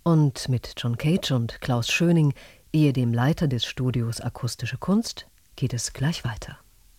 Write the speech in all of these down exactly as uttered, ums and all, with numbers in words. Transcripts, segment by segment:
Und mit John Cage und Klaus Schöning, ehedem Leiter des Studios Akustische Kunst, geht es gleich weiter.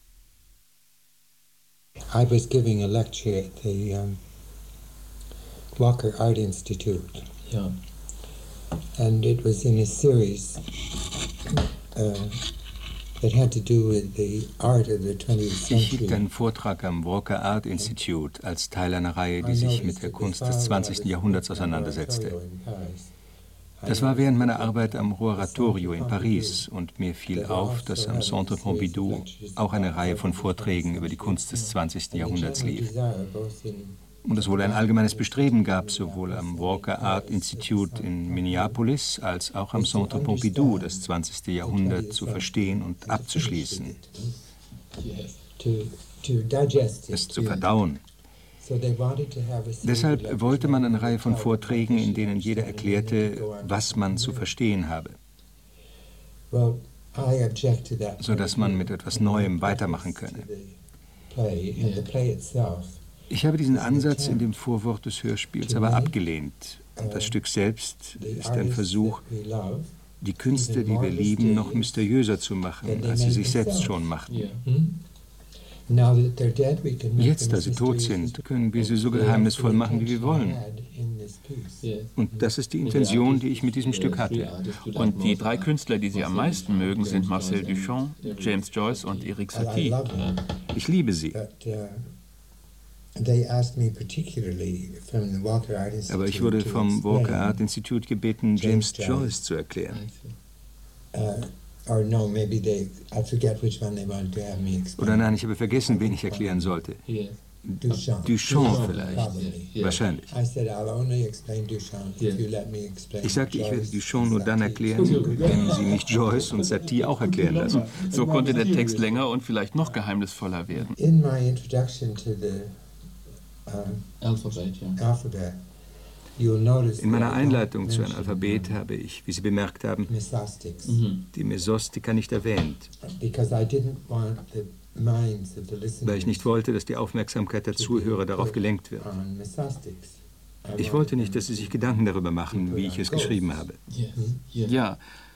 I was giving a lecture at the um, Walker Art Institute. Ja. And it was in a series uh, that had to do with the art of the twentieth century. Ich hielt einen Vortrag am Walker Art Institute als Teil einer Reihe, die sich mit der Kunst des zwanzigsten Jahrhunderts auseinandersetzte. Das war während meiner Arbeit am Oratorio in Paris und mir fiel auf, dass am Centre Pompidou auch eine Reihe von Vorträgen über die Kunst des zwanzigsten Jahrhunderts lief. Und es wohl ein allgemeines Bestreben gab, sowohl am Walker Art Institute in Minneapolis als auch am Centre Pompidou das zwanzigste Jahrhundert zu verstehen und abzuschließen, es zu verdauen. Deshalb wollte man eine Reihe von Vorträgen, in denen jeder erklärte, was man zu verstehen habe, sodass man mit etwas Neuem weitermachen könne. Ich habe diesen Ansatz in dem Vorwort des Hörspiels aber abgelehnt. Und das Stück selbst ist ein Versuch, die Künste, die wir lieben, noch mysteriöser zu machen, als sie sich selbst schon machten. Jetzt, da sie tot sind, können wir sie so geheimnisvoll machen, wie wir wollen. Und das ist die Intention, die ich mit diesem Stück hatte. Und die drei Künstler, die Sie am meisten mögen, sind Marcel Duchamp, James Joyce und Erik Satie. Ich liebe sie. Aber ich wurde vom Walker Art Institute gebeten, James Joyce zu erklären. Oder nein, ich habe vergessen, wen ich erklären sollte. Duchamp vielleicht. Wahrscheinlich. Ich sagte, ich werde Duchamp nur dann erklären, wenn Sie mich Joyce und Satie auch erklären lassen. So konnte der Text länger und vielleicht noch geheimnisvoller werden. In meiner Einleitung zu einem Alphabet habe ich, wie Sie bemerkt haben, die Mesostika nicht erwähnt, weil ich nicht wollte, dass die Aufmerksamkeit der Zuhörer darauf gelenkt wird. Ich wollte nicht, dass sie sich Gedanken darüber machen, wie ich es geschrieben habe. Ja.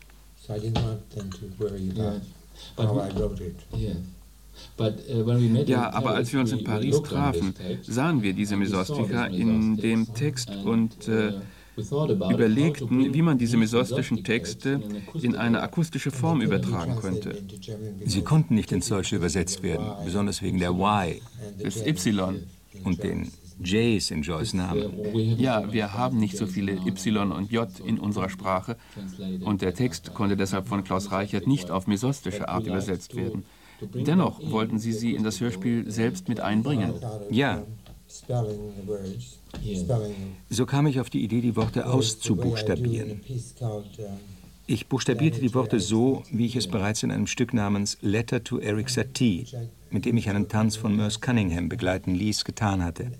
Ja, aber als wir uns in Paris trafen, sahen wir diese Mesostika in dem Text und äh, überlegten, wie man diese mesostischen Texte in eine akustische Form übertragen könnte. Sie konnten nicht ins Deutsche übersetzt werden, besonders wegen der Y, des Y und den J's in Joyce' Namen. Ja, wir haben nicht so viele Y und J in unserer Sprache und der Text konnte deshalb von Klaus Reichert nicht auf mesostische Art übersetzt werden. Dennoch wollten Sie sie in das Hörspiel selbst mit einbringen. Ja. So kam ich auf die Idee, die Worte auszubuchstabieren. Ich buchstabierte die Worte so, wie ich es bereits in einem Stück namens Letter to Erik Satie, mit dem ich einen Tanz von Merce Cunningham begleiten ließ, getan hatte.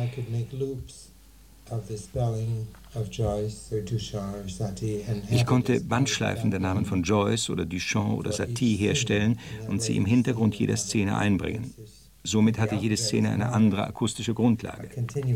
Ich konnte Bandschleifen der Namen von Joyce oder Duchamp oder Satie herstellen und sie im Hintergrund jeder Szene einbringen. Somit hatte jede Szene eine andere akustische Grundlage.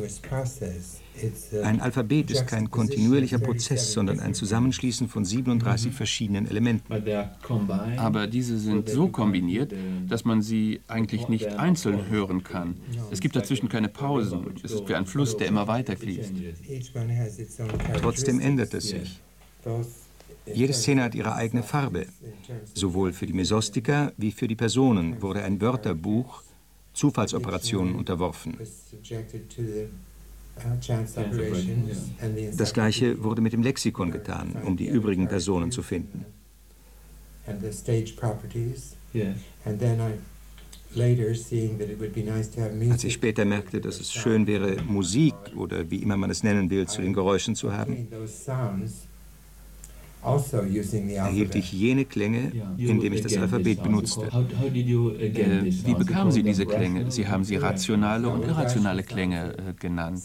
Ein Alphabet ist kein kontinuierlicher Prozess, sondern ein Zusammenschließen von siebenunddreißig verschiedenen Elementen. Aber diese sind so kombiniert, dass man sie eigentlich nicht einzeln hören kann. Es gibt dazwischen keine Pausen. Es ist wie ein Fluss, der immer weiter fließt. Trotzdem ändert es sich. Jede Szene hat ihre eigene Farbe. Sowohl für die Mesostika wie für die Personen wurde ein Wörterbuch Zufallsoperationen unterworfen. Das Gleiche wurde mit dem Lexikon getan, um die übrigen Personen zu finden. Als ich später merkte, dass es schön wäre, Musik oder wie immer man es nennen will, zu den Geräuschen zu haben, erhielt ich jene Klänge, indem ich das Alphabet benutzte. Äh, wie bekamen Sie diese Klänge? Sie haben sie rationale und irrationale Klänge äh, genannt.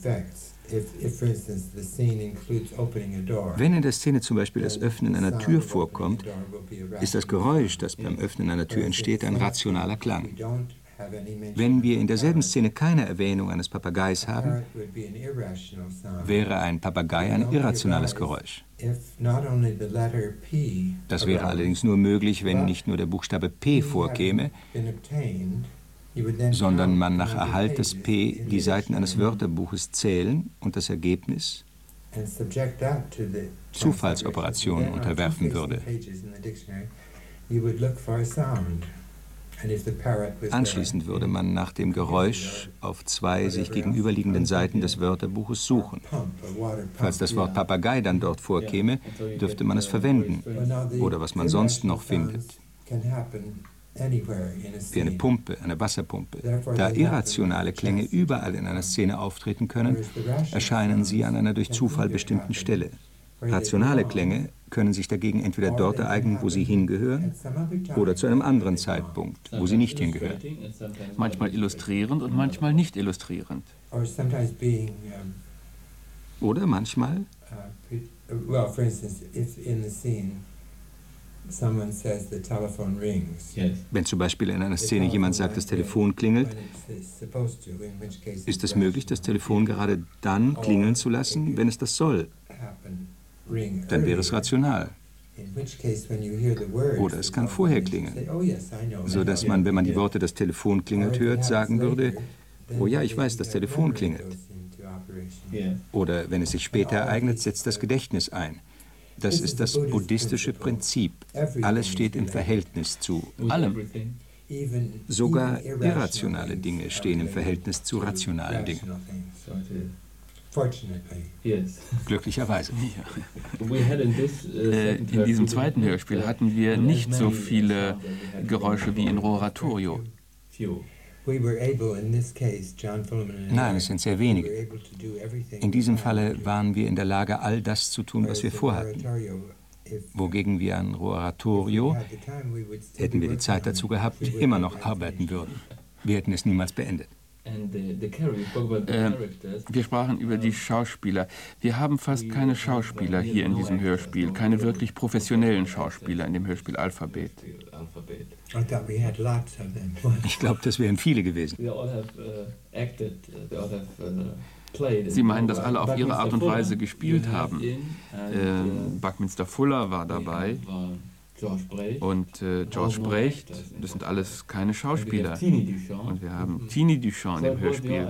Wenn in der Szene zum Beispiel das Öffnen einer Tür vorkommt, ist das Geräusch, das beim Öffnen einer Tür entsteht, ein rationaler Klang. Wenn wir in derselben Szene keine Erwähnung eines Papageis haben, wäre ein Papagei ein irrationales Geräusch. Das wäre allerdings nur möglich, wenn nicht nur der Buchstabe P vorkäme, sondern man nach Erhalt des P die Seiten eines Wörterbuches zählen und das Ergebnis Zufallsoperationen unterwerfen würde. Anschließend würde man nach dem Geräusch auf zwei sich gegenüberliegenden Seiten des Wörterbuches suchen. Falls das Wort Papagei dann dort vorkäme, dürfte man es verwenden oder was man sonst noch findet. Wie eine Pumpe, eine Wasserpumpe. Da irrationale Klänge überall in einer Szene auftreten können, erscheinen sie an einer durch Zufall bestimmten Stelle. Rationale Klänge können sich dagegen entweder dort ereignen, wo sie hingehören, oder zu einem anderen Zeitpunkt, wo sie nicht hingehören. Manchmal illustrierend und manchmal nicht illustrierend. Oder manchmal wenn zum Beispiel in einer Szene jemand sagt, das Telefon klingelt, ist es möglich, das Telefon gerade dann klingeln zu lassen, wenn es das soll. Dann wäre es rational. Oder es kann vorher klingeln, sodass man, wenn man die Worte das Telefon klingelt hört, sagen würde, oh ja, ich weiß, das Telefon klingelt. Oder wenn es sich später ereignet, setzt das Gedächtnis ein. Das ist das buddhistische Prinzip. Alles steht im Verhältnis zu allem. Sogar irrationale Dinge stehen im Verhältnis zu rationalen Dingen. Glücklicherweise. Äh, in diesem zweiten Hörspiel hatten wir nicht so viele Geräusche wie in Roratorio. Nein, es sind sehr wenige. In diesem Falle waren wir in der Lage, all das zu tun, was wir vorhatten. Wogegen wir an Roratorio, hätten wir die Zeit dazu gehabt, immer noch arbeiten würden. Wir hätten es niemals beendet. Äh, wir sprachen über die Schauspieler. Wir haben fast keine Schauspieler hier in diesem Hörspiel, keine wirklich professionellen Schauspieler in dem Hörspiel Alphabet. Ich glaube, das wären viele gewesen. Sie meinen, dass alle auf ihre Art und Weise gespielt haben. Äh, Buckminster Fuller war dabei. Und äh, George Brecht, das sind alles keine Schauspieler. Und wir haben Teenie Duchamp in dem Hörspiel.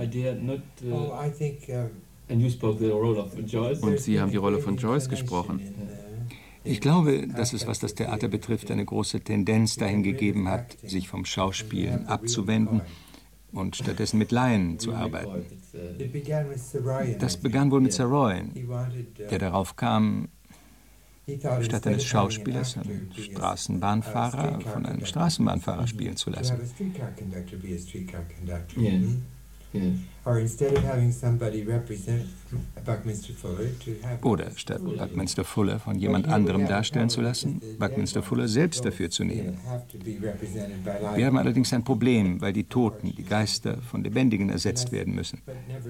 Und Sie haben die Rolle von Joyce gesprochen. Ich glaube, dass es, was das Theater betrifft, eine große Tendenz dahin gegeben hat, sich vom Schauspielen abzuwenden und stattdessen mit Laien zu arbeiten. Das begann wohl mit Saroyan, der darauf kam, statt eines Schauspielers einen Straßenbahnfahrer von einem Straßenbahnfahrer spielen zu lassen. Oder statt Buckminster Fuller von jemand anderem darstellen zu lassen, Buckminster Fuller selbst dafür zu nehmen. Wir haben allerdings ein Problem, weil die Toten, die Geister, von Lebendigen ersetzt werden müssen.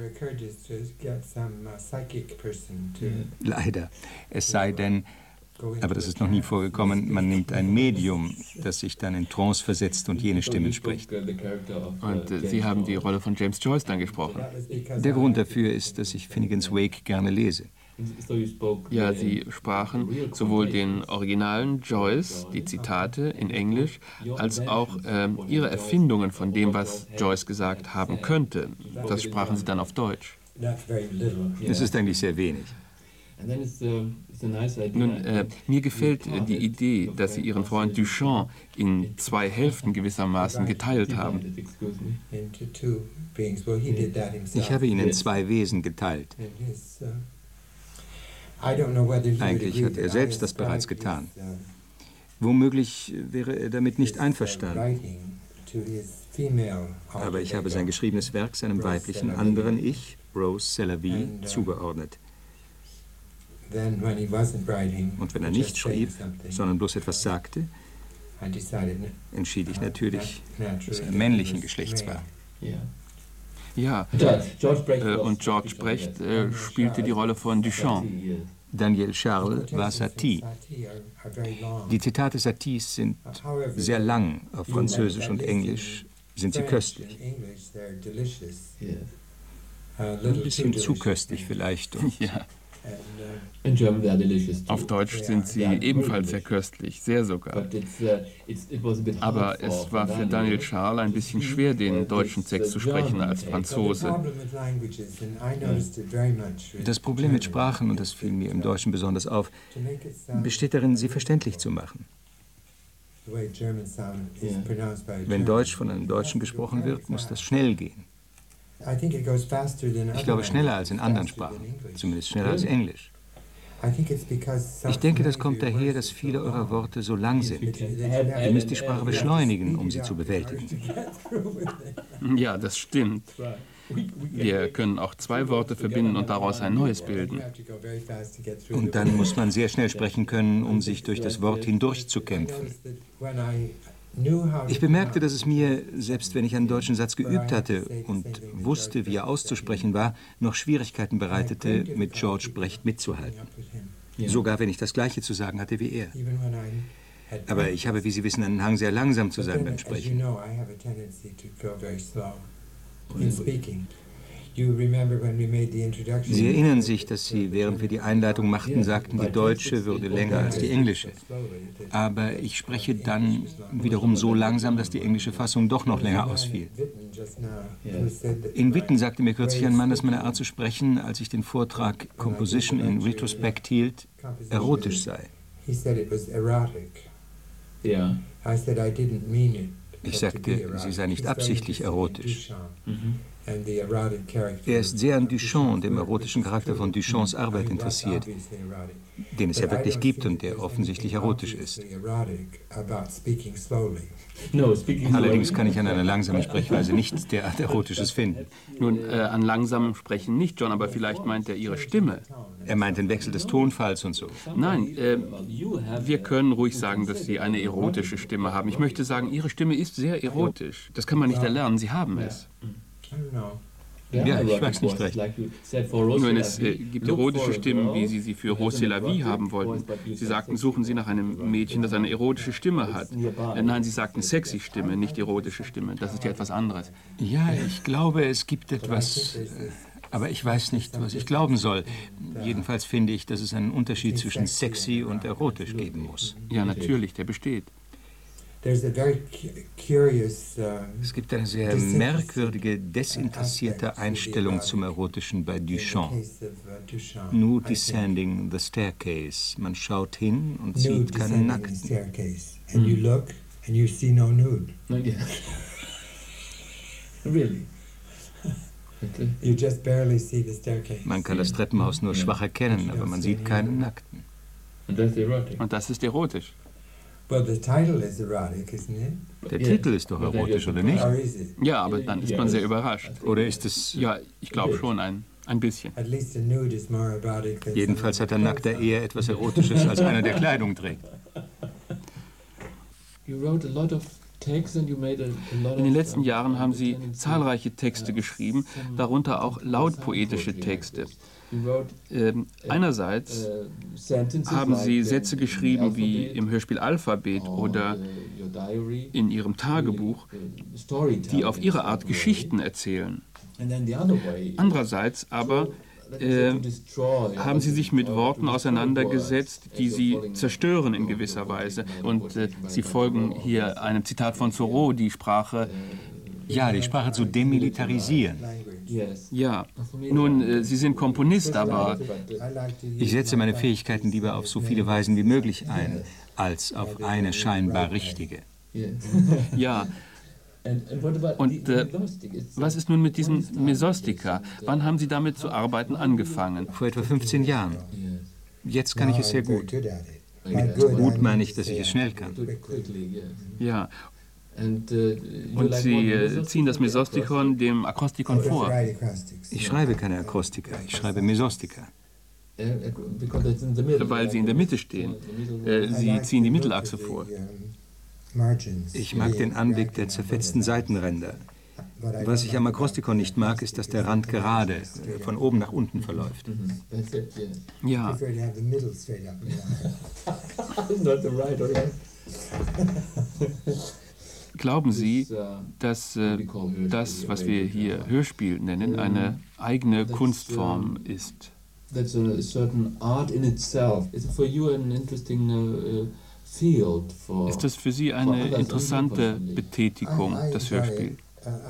Leider. Es sei denn, aber das ist noch nie vorgekommen, man nimmt ein Medium, das sich dann in Trance versetzt und jene Stimmen spricht. Und äh, Sie haben die Rolle von James Joyce dann gesprochen. Der Grund dafür ist, dass ich Finnegans Wake gerne lese. Ja, Sie sprachen sowohl den originalen Joyce, die Zitate in Englisch, als auch äh, Ihre Erfindungen von dem, was Joyce gesagt haben könnte. Das sprachen Sie dann auf Deutsch. Es ist eigentlich sehr wenig. Nun, äh, mir gefällt äh, die Idee, dass Sie Ihren Freund Duchamp in zwei Hälften gewissermaßen geteilt haben. Ich habe ihn in zwei Wesen geteilt. Eigentlich hat er selbst das bereits getan. Womöglich wäre er damit nicht einverstanden. Aber ich habe sein geschriebenes Werk seinem weiblichen anderen Ich, Rose Celavy, zugeordnet. Und wenn er nicht schrieb, sondern bloß etwas sagte, entschied ich natürlich, dass er männlichen Geschlechts war. Ja, äh, und George Brecht äh, spielte die Rolle von Duchamp. Daniel Charles war Satie. Die Zitate Saties sind sehr lang auf Französisch und Englisch, sind sie köstlich. Ein bisschen zu köstlich vielleicht. Und Ja. Auf Deutsch sind sie ebenfalls sehr köstlich, sehr sogar. Aber es war für Daniel Charles ein bisschen schwer, den deutschen Text zu sprechen als Franzose. Das Problem mit Sprachen, und das fiel mir im Deutschen besonders auf, besteht darin, sie verständlich zu machen. Wenn Deutsch von einem Deutschen gesprochen wird, muss das schnell gehen. Ich glaube, schneller als in anderen Sprachen, zumindest schneller als Englisch. Ich denke, das kommt daher, dass viele eurer Worte so lang sind. Ihr müsst die Sprache beschleunigen, um sie zu bewältigen. Ja, das stimmt. Wir können auch zwei Worte verbinden und daraus ein neues bilden. Und dann muss man sehr schnell sprechen können, um sich durch das Wort hindurch zu kämpfen. Ich bemerkte, dass es mir, selbst wenn ich einen deutschen Satz geübt hatte und wusste, wie er auszusprechen war, noch Schwierigkeiten bereitete, mit George Brecht mitzuhalten. Sogar wenn ich das Gleiche zu sagen hatte wie er. Aber ich habe, wie Sie wissen, einen Hang, sehr langsam zu sein beim Sprechen. Sie erinnern sich, dass Sie, während wir die Einleitung machten, sagten, die deutsche würde länger als die englische. Aber ich spreche dann wiederum so langsam, dass die englische Fassung doch noch länger ausfiel. In Witten sagte mir kürzlich ein Mann, dass meine Art zu sprechen, als ich den Vortrag Composition in Retrospect hielt, erotisch sei. Ich sagte, sie sei nicht absichtlich erotisch. Er ist sehr an Duchamp, dem erotischen Charakter von Duchamps Arbeit, interessiert, den es ja wirklich gibt und der offensichtlich erotisch ist. Allerdings kann ich an einer langsamen Sprechweise nicht derart Erotisches finden. Nun, äh, an langsamem Sprechen nicht, John, aber vielleicht meint er Ihre Stimme. Er meint den Wechsel des Tonfalls und so. Nein, äh, wir können ruhig sagen, dass Sie eine erotische Stimme haben. Ich möchte sagen, Ihre Stimme ist sehr erotisch. Das kann man nicht erlernen, Sie haben es. Ja, ich weiß nicht recht. Nun, es äh, gibt erotische Stimmen, wie Sie sie für Rose la Vie haben wollten. Sie sagten, suchen Sie nach einem Mädchen, das eine erotische Stimme hat. Äh, nein, Sie sagten sexy Stimme, nicht erotische Stimme. Das ist ja etwas anderes. Ja, ich glaube, es gibt etwas, äh, aber ich weiß nicht, was ich glauben soll. Jedenfalls finde ich, dass es einen Unterschied zwischen sexy und erotisch geben muss. Ja, natürlich, der besteht. Es gibt eine sehr merkwürdige, desinteressierte Einstellung zum Erotischen bei Duchamp. Nude descending the staircase. Man schaut hin und sieht keinen Nackten. Man kann das Treppenhaus nur schwach erkennen, aber man sieht keinen Nackten. Und das ist erotisch. Well, the title is erotic, isn't it? Der Titel ist doch erotisch, oder nicht? Or is it? Ja, aber dann ist man sehr überrascht. Oder ist es... Ja, ich glaube schon, ein, ein bisschen. At least a nude is more erotic than Jedenfalls hat ein Nackter eher etwas Erotisches als einer, der Kleidung trägt. In den letzten Jahren haben Sie zahlreiche Texte geschrieben, darunter auch lautpoetische Texte. Ähm, einerseits haben Sie Sätze geschrieben wie im Hörspiel Alphabet oder in Ihrem Tagebuch, die auf ihre Art Geschichten erzählen. Andererseits aber äh, haben Sie sich mit Worten auseinandergesetzt, die Sie zerstören in gewisser Weise. Und äh, Sie folgen hier einem Zitat von Thoreau, die Sprache... Ja, die Sprache zu demilitarisieren. Ja, nun, äh, Sie sind Komponist, aber... Ich setze meine Fähigkeiten lieber auf so viele Weisen wie möglich ein, als auf eine scheinbar richtige. Ja. Und äh, was ist nun mit diesem Mesostika? Wann haben Sie damit zu arbeiten angefangen? Vor etwa fünfzehn Jahren. Jetzt kann ich es sehr gut. Mit gut meine ich, dass ich es schnell kann. Ja. Und Sie äh, ziehen das Mesostikon dem Akrostikon vor. Ich schreibe keine Akrostika, ich schreibe Mesostika. Weil Sie in der Mitte stehen. Äh, Sie ziehen die Mittelachse vor. Ich mag den Anblick der zerfetzten Seitenränder. Was ich am Akrostikon nicht mag, ist, dass der Rand gerade von oben nach unten verläuft. Ja. Glauben Sie, dass äh, das, was wir hier Hörspiel nennen, eine eigene Kunstform ist? That's a certain art in itself. Is it for you an interesting uh, field for? Ist das für Sie eine interessante Betätigung, das Hörspiel?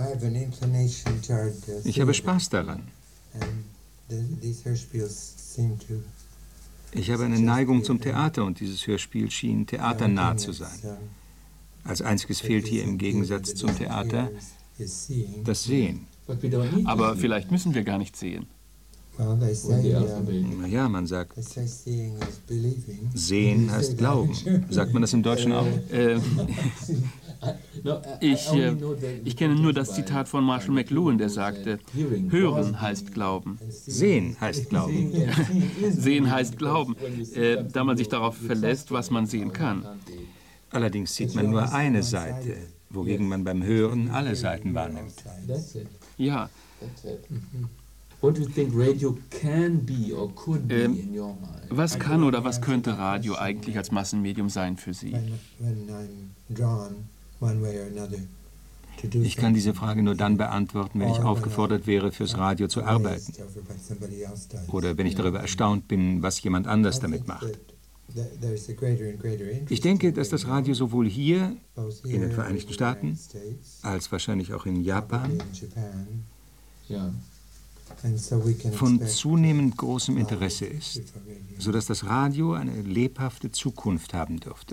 Ich habe Spaß daran. Ich habe eine Neigung zum Theater und dieses Hörspiel schien theaternah zu sein. Als einziges fehlt hier im Gegensatz zum Theater das Sehen. Aber vielleicht müssen wir gar nicht sehen. Naja, man sagt, sehen heißt glauben. Sagt man das im Deutschen auch? Äh, ich, äh, ich kenne nur das Zitat von Marshall McLuhan, der sagte, hören heißt glauben. Sehen heißt glauben. Sehen heißt glauben, äh, da man sich darauf verlässt, was man sehen kann. Allerdings sieht man nur eine Seite, wogegen man beim Hören alle Seiten wahrnimmt. Ja. Ähm, was kann oder was könnte Radio eigentlich als Massenmedium sein für Sie? Ich kann diese Frage nur dann beantworten, wenn ich aufgefordert wäre, fürs Radio zu arbeiten. Oder wenn ich darüber erstaunt bin, was jemand anders damit macht. Ich denke, dass das Radio sowohl hier in den Vereinigten Staaten als wahrscheinlich auch in Japan von zunehmend großem Interesse ist, sodass das Radio eine lebhafte Zukunft haben dürfte.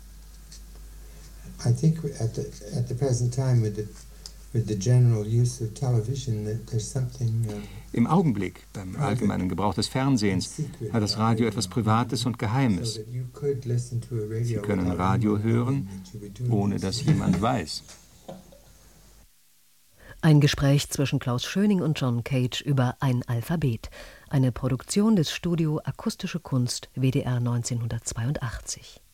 I think at the, at the present time with the, with the general use of television that there's something uh, Im Augenblick, beim allgemeinen Gebrauch des Fernsehens, hat das Radio etwas Privates und Geheimes. Sie können Radio hören, ohne dass jemand weiß. Ein Gespräch zwischen Klaus Schöning und John Cage über Ein Alphabet, eine Produktion des Studio Akustische Kunst W D R neunzehnhundertzweiundachtzig.